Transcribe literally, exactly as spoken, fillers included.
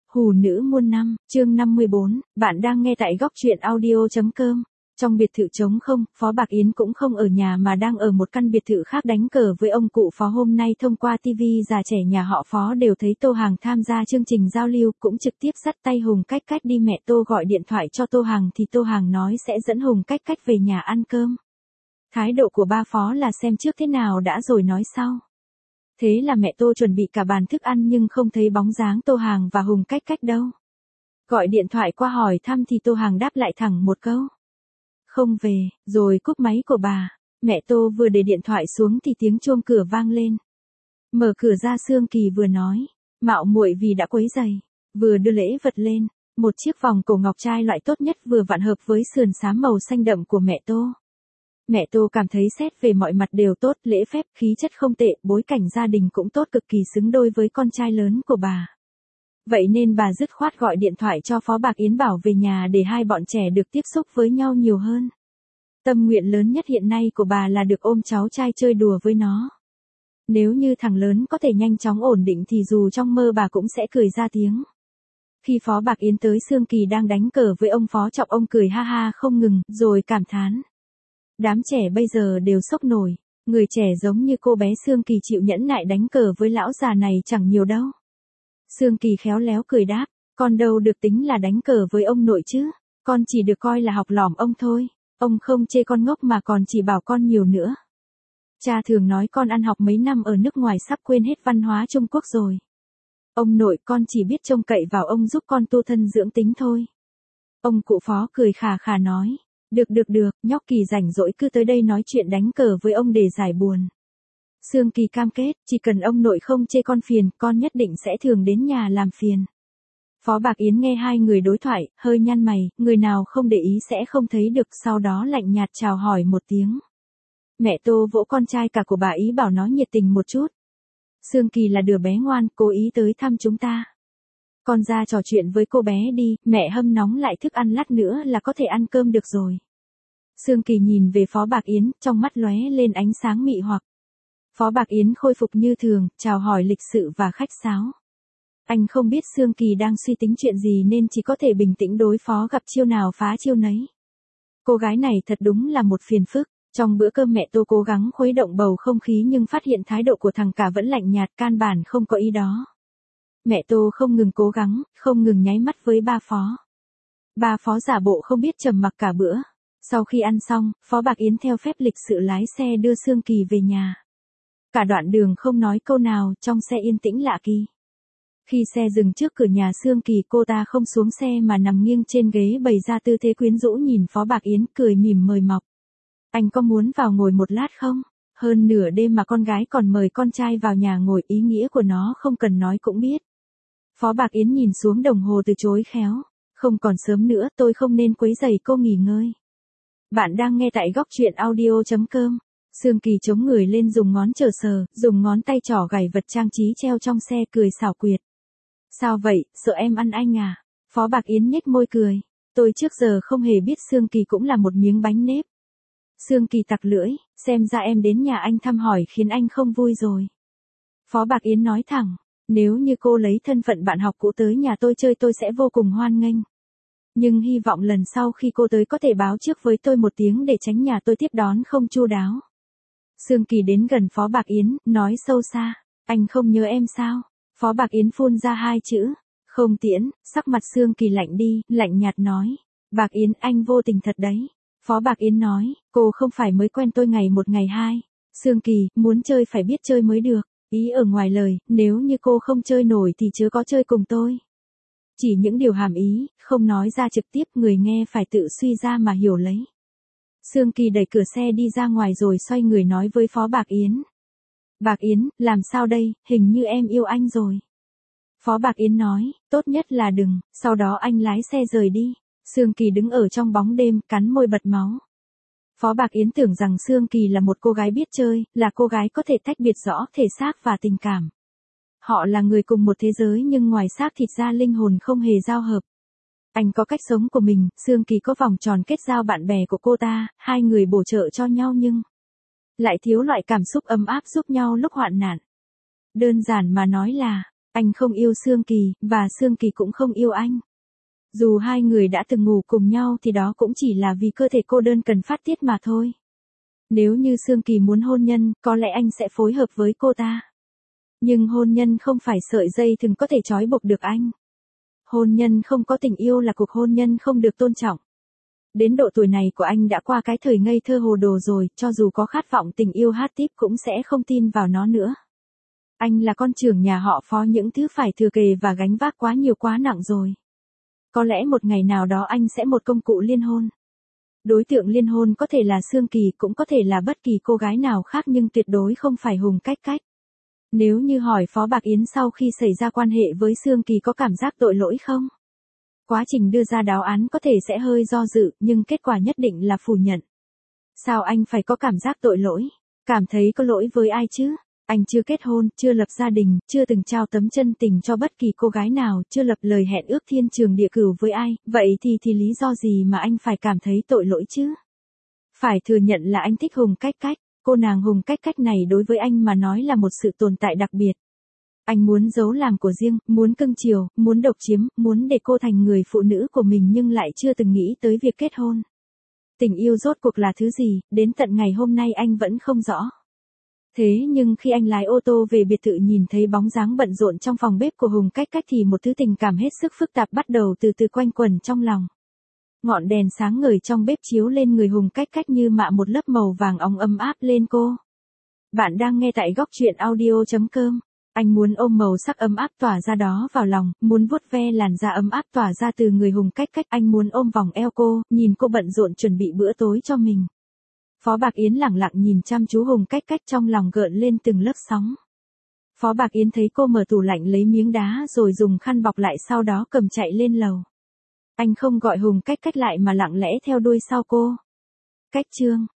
Hù nữ muôn năm, chương năm mươi bốn, bạn đang nghe tại góc truyện audio.com. Trong biệt thự trống không, Phó Bạc Yến cũng không ở nhà mà đang ở một căn biệt thự khác đánh cờ với ông cụ Phó. Hôm nay thông qua ti vi già trẻ nhà họ Phó đều thấy Tô Hằng tham gia chương trình giao lưu, cũng trực tiếp dắt tay Hùng Cách Cách đi. Mẹ Tô gọi điện thoại cho Tô Hằng thì Tô Hằng nói sẽ dẫn Hùng Cách Cách về nhà ăn cơm. Thái độ của ba Phó là xem trước thế nào đã rồi nói sau. Thế là mẹ Tô chuẩn bị cả bàn thức ăn nhưng không thấy bóng dáng Tô Hằng và Hùng Cách Cách đâu. Gọi điện thoại qua hỏi thăm thì Tô Hằng đáp lại thẳng một câu: không về, rồi cúp máy của bà. Mẹ Tô vừa để điện thoại xuống thì tiếng chuông cửa vang lên. Mở cửa ra, Sương Kỳ vừa nói: mạo muội vì đã quấy rầy, vừa đưa lễ vật lên. Một chiếc vòng cổ ngọc trai loại tốt nhất vừa vặn hợp với sườn xám màu xanh đậm của mẹ Tô. Mẹ Tô cảm thấy xét về mọi mặt đều tốt, lễ phép, khí chất không tệ, bối cảnh gia đình cũng tốt, cực kỳ xứng đôi với con trai lớn của bà. Vậy nên bà dứt khoát gọi điện thoại cho Phó Bạc Yến bảo về nhà để hai bọn trẻ được tiếp xúc với nhau nhiều hơn. Tâm nguyện lớn nhất hiện nay của bà là được ôm cháu trai chơi đùa với nó. Nếu như thằng lớn có thể nhanh chóng ổn định thì dù trong mơ bà cũng sẽ cười ra tiếng. Khi Phó Bạc Yến tới, Sương Kỳ đang đánh cờ với ông Phó Trọng, ông cười ha ha không ngừng, rồi cảm thán: đám trẻ bây giờ đều sốc nổi, người trẻ giống như cô bé Sương Kỳ chịu nhẫn nại đánh cờ với lão già này chẳng nhiều đâu. Sương Kỳ khéo léo cười đáp: con đâu được tính là đánh cờ với ông nội chứ, con chỉ được coi là học lỏm ông thôi, ông không chê con ngốc mà còn chỉ bảo con nhiều nữa. Cha thường nói con ăn học mấy năm ở nước ngoài sắp quên hết văn hóa Trung Quốc rồi. Ông nội, con chỉ biết trông cậy vào ông giúp con tu thân dưỡng tính thôi. Ông cụ Phó cười khà khà nói: được được được, nhóc Kỳ rảnh rỗi cứ tới đây nói chuyện đánh cờ với ông để giải buồn. Sương Kỳ cam kết, chỉ cần ông nội không chê con phiền, con nhất định sẽ thường đến nhà làm phiền. Phó Bạc Yến nghe hai người đối thoại, hơi nhăn mày, người nào không để ý sẽ không thấy được, sau đó lạnh nhạt chào hỏi một tiếng. Mẹ Tô vỗ con trai cả của bà ý bảo nó nhiệt tình một chút. Sương Kỳ là đứa bé ngoan, cố ý tới thăm chúng ta. Con ra trò chuyện với cô bé đi, mẹ hâm nóng lại thức ăn lát nữa là có thể ăn cơm được rồi. Sương Kỳ nhìn về Phó Bạc Yến, trong mắt lóe lên ánh sáng mị hoặc. Phó Bạc Yến khôi phục như thường, chào hỏi lịch sự và khách sáo. Anh không biết Sương Kỳ đang suy tính chuyện gì nên chỉ có thể bình tĩnh đối phó, gặp chiêu nào phá chiêu nấy. Cô gái này thật đúng là một phiền phức. Trong bữa cơm, mẹ Tô cố gắng khuấy động bầu không khí nhưng phát hiện thái độ của thằng cả vẫn lạnh nhạt, căn bản không có ý đó. Mẹ Tô không ngừng cố gắng, không ngừng nháy mắt với ba Phó. Ba Phó giả bộ không biết, trầm mặc cả bữa. Sau khi ăn xong, Phó Bạc Yến theo phép lịch sự lái xe đưa Sương Kỳ về nhà. Cả đoạn đường không nói câu nào, trong xe yên tĩnh lạ kỳ. Khi xe dừng trước cửa nhà Sương Kỳ, cô ta không xuống xe mà nằm nghiêng trên ghế bày ra tư thế quyến rũ nhìn Phó Bạc Yến, cười mỉm mời mọc. Anh có muốn vào ngồi một lát không? Hơn nửa đêm mà con gái còn mời con trai vào nhà ngồi, ý nghĩa của nó không cần nói cũng biết. Phó Bạc Yến nhìn xuống đồng hồ từ chối khéo. Không còn sớm nữa, tôi không nên quấy rầy cô nghỉ ngơi. Bạn đang nghe tại góc truyện audio.com. Sương Kỳ chống người lên, dùng ngón trỏ sờ, dùng ngón tay trỏ gảy vật trang trí treo trong xe, cười xảo quyệt. Sao vậy, sợ em ăn anh à? Phó Bạc Yến nhếch môi cười. Tôi trước giờ không hề biết Sương Kỳ cũng là một miếng bánh nếp. Sương Kỳ tặc lưỡi, xem ra em đến nhà anh thăm hỏi khiến anh không vui rồi. Phó Bạc Yến nói thẳng, nếu như cô lấy thân phận bạn học cũ tới nhà tôi chơi tôi sẽ vô cùng hoan nghênh. Nhưng hy vọng lần sau khi cô tới có thể báo trước với tôi một tiếng để tránh nhà tôi tiếp đón không chu đáo. Sương Kỳ đến gần Phó Bạc Yến, nói sâu xa, anh không nhớ em sao? Phó Bạc Yến phun ra hai chữ, không tiễn, sắc mặt Sương Kỳ lạnh đi, lạnh nhạt nói, Bạc Yến, anh vô tình thật đấy. Phó Bạc Yến nói, cô không phải mới quen tôi ngày một ngày hai. Sương Kỳ, muốn chơi phải biết chơi mới được. Ý ở ngoài lời, nếu như cô không chơi nổi thì chớ có chơi cùng tôi. Chỉ những điều hàm ý, không nói ra trực tiếp, người nghe phải tự suy ra mà hiểu lấy. Sương Kỳ đẩy cửa xe đi ra ngoài rồi xoay người nói với Phó Bạc Yến. Bạc Yến, làm sao đây, hình như em yêu anh rồi. Phó Bạc Yến nói, tốt nhất là đừng, sau đó anh lái xe rời đi. Sương Kỳ đứng ở trong bóng đêm, cắn môi bật máu. Phó Bạc Yến tưởng rằng Sương Kỳ là một cô gái biết chơi, là cô gái có thể tách biệt rõ thể xác và tình cảm. Họ là người cùng một thế giới nhưng ngoài xác thịt ra linh hồn không hề giao hợp. Anh có cách sống của mình, Sương Kỳ có vòng tròn kết giao bạn bè của cô ta, hai người bổ trợ cho nhau nhưng lại thiếu loại cảm xúc ấm áp giúp nhau lúc hoạn nạn. Đơn giản mà nói là, Anh không yêu Sương Kỳ, và Sương Kỳ cũng không yêu anh. Dù hai người đã từng ngủ cùng nhau thì đó cũng chỉ là vì cơ thể cô đơn cần phát tiết mà thôi. Nếu như Sương Kỳ muốn hôn nhân, có lẽ anh sẽ phối hợp với cô ta. Nhưng hôn nhân không phải sợi dây thừng có thể trói buộc được anh. Hôn nhân không có tình yêu là cuộc hôn nhân không được tôn trọng. Đến độ tuổi này của anh đã qua cái thời ngây thơ hồ đồ rồi, cho dù có khát vọng tình yêu hát tiếp cũng sẽ không tin vào nó nữa. Anh là con trưởng nhà họ Phó, những thứ phải thừa kề và gánh vác quá nhiều quá nặng rồi. Có lẽ một ngày nào đó anh sẽ một công cụ liên hôn. Đối tượng liên hôn có thể là Sương Kỳ, cũng có thể là bất kỳ cô gái nào khác, nhưng tuyệt đối không phải Hùng Cách Cách. Nếu như hỏi Phó Bạc Yến sau khi xảy ra quan hệ với Sương Kỳ có cảm giác tội lỗi không? Quá trình đưa ra đáp án có thể sẽ hơi do dự, nhưng kết quả nhất định là phủ nhận. Sao anh phải có cảm giác tội lỗi? Cảm thấy có lỗi với ai chứ? Anh chưa kết hôn, chưa lập gia đình, chưa từng trao tấm chân tình cho bất kỳ cô gái nào, chưa lập lời hẹn ước thiên trường địa cửu với ai, vậy thì thì lý do gì mà anh phải cảm thấy tội lỗi chứ? Phải thừa nhận là anh thích Hùng Cách Cách, cô nàng Hùng Cách Cách này đối với anh mà nói là một sự tồn tại đặc biệt. Anh muốn giấu làm của riêng, muốn cưng chiều, muốn độc chiếm, muốn để cô thành người phụ nữ của mình nhưng lại chưa từng nghĩ tới việc kết hôn. Tình yêu rốt cuộc là thứ gì, đến tận ngày hôm nay anh vẫn không rõ. Thế nhưng khi anh lái ô tô về biệt thự nhìn thấy bóng dáng bận rộn trong phòng bếp của Hùng Cách Cách thì một thứ tình cảm hết sức phức tạp bắt đầu từ từ quanh quẩn trong lòng. Ngọn đèn sáng ngời trong bếp chiếu lên người Hùng Cách Cách như mạ một lớp màu vàng óng ấm áp lên cô. Bạn đang nghe tại góc truyện audio chấm com. Anh muốn ôm màu sắc ấm áp tỏa ra đó vào lòng, muốn vuốt ve làn da ấm áp tỏa ra từ người Hùng Cách Cách. Anh muốn ôm vòng eo cô, nhìn cô bận rộn chuẩn bị bữa tối cho mình. Phó Bạc Yến lẳng lặng nhìn chăm chú Hùng Cách Cách, trong lòng gợn lên từng lớp sóng. Phó Bạc Yến thấy cô mở tủ lạnh lấy miếng đá rồi dùng khăn bọc lại, sau đó cầm chạy lên lầu. Anh không gọi Hùng Cách Cách lại mà lặng lẽ theo đuôi sau cô. Cách Trương,